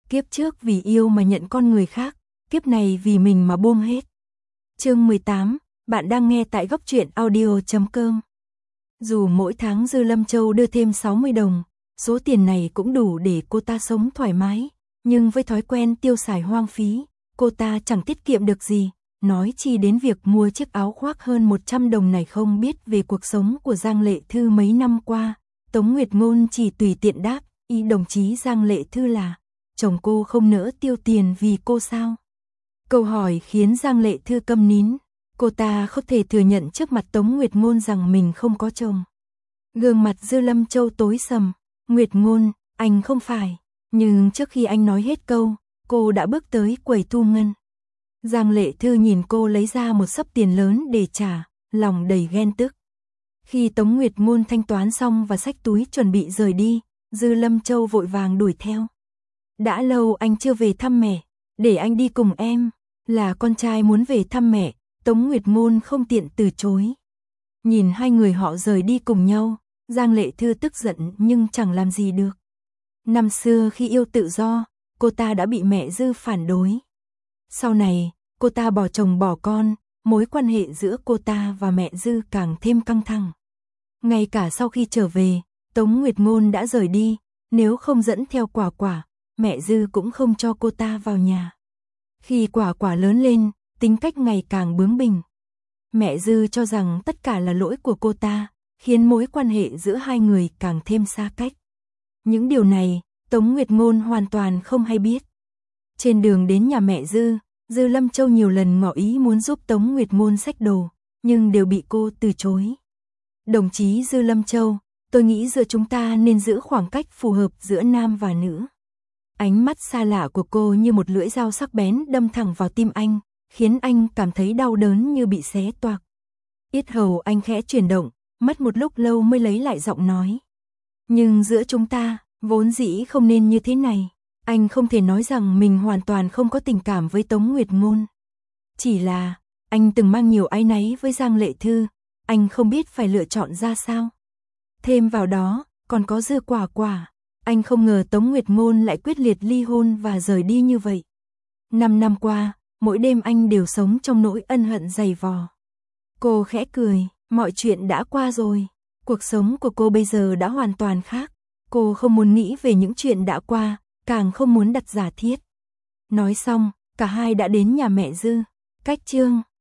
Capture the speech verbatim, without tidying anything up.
Kiếp trước vì yêu mà nhận con người khác, kiếp này vì mình mà buông hết. Chương mười tám, bạn đang nghe tại góc truyện audio chấm com. Dù mỗi tháng Dư Lâm Châu đưa thêm sáu mươi đồng, số tiền này cũng đủ để cô ta sống thoải mái, nhưng với thói quen tiêu xài hoang phí, cô ta chẳng tiết kiệm được gì, nói chi đến việc mua chiếc áo khoác hơn một trăm đồng này. Không biết về cuộc sống của Giang Lệ Thư mấy năm qua, Tống Nguyệt Ngôn chỉ tùy tiện đáp, ý đồng chí Giang Lệ Thư là, chồng cô không nỡ tiêu tiền vì cô sao? Câu hỏi khiến Giang Lệ Thư câm nín, cô ta không thể thừa nhận trước mặt Tống Nguyệt Ngôn rằng mình không có chồng. Gương mặt Dư Lâm Châu tối sầm, Nguyệt Ngôn, anh không phải, nhưng trước khi anh nói hết câu, cô đã bước tới quầy thu ngân. Giang Lệ Thư nhìn cô lấy ra một xấp tiền lớn để trả, lòng đầy ghen tức. Khi Tống Nguyệt Ngôn thanh toán xong và xách túi chuẩn bị rời đi, Dư Lâm Châu vội vàng đuổi theo. Đã lâu anh chưa về thăm mẹ, để anh đi cùng em. Là con trai muốn về thăm mẹ, Tống Nguyệt Ngôn không tiện từ chối. Nhìn hai người họ rời đi cùng nhau, Giang Lệ Thư tức giận nhưng chẳng làm gì được. Năm xưa khi yêu tự do, cô ta đã bị mẹ Dư phản đối. Sau này, cô ta bỏ chồng bỏ con, mối quan hệ giữa cô ta và mẹ Dư càng thêm căng thẳng. Ngay cả sau khi trở về, Tống Nguyệt Ngôn đã rời đi, nếu không dẫn theo Quả Quả, mẹ Dư cũng không cho cô ta vào nhà. Khi Quả Quả lớn lên, tính cách ngày càng bướng bỉnh. Mẹ Dư cho rằng tất cả là lỗi của cô ta, khiến mối quan hệ giữa hai người càng thêm xa cách. Những điều này, Tống Nguyệt Ngôn hoàn toàn không hay biết. Trên đường đến nhà mẹ Dư, Dư Lâm Châu nhiều lần ngỏ ý muốn giúp Tống Nguyệt Ngôn xách đồ, nhưng đều bị cô từ chối. Đồng chí Dư Lâm Châu, tôi nghĩ giữa chúng ta nên giữ khoảng cách phù hợp giữa nam và nữ. Ánh mắt xa lạ của cô như một lưỡi dao sắc bén đâm thẳng vào tim anh, khiến anh cảm thấy đau đớn như bị xé toạc. Yết hầu anh khẽ chuyển động, mất một lúc lâu mới lấy lại giọng nói. Nhưng giữa chúng ta, vốn dĩ không nên như thế này. Anh không thể nói rằng mình hoàn toàn không có tình cảm với Tống Nguyệt Ngôn. Chỉ là, anh từng mang nhiều áy náy với Giang Lệ Thư, anh không biết phải lựa chọn ra sao. Thêm vào đó, còn có Dư Quả Quả. Anh không ngờ Tống Nguyệt Ngôn lại quyết liệt ly hôn và rời đi như vậy. Năm năm qua, mỗi đêm anh đều sống trong nỗi ân hận dày vò. Cô khẽ cười, mọi chuyện đã qua rồi. Cuộc sống của cô bây giờ đã hoàn toàn khác. Cô không muốn nghĩ về những chuyện đã qua, càng không muốn đặt giả thiết. Nói xong, cả hai đã đến nhà mẹ Dư. Cách chương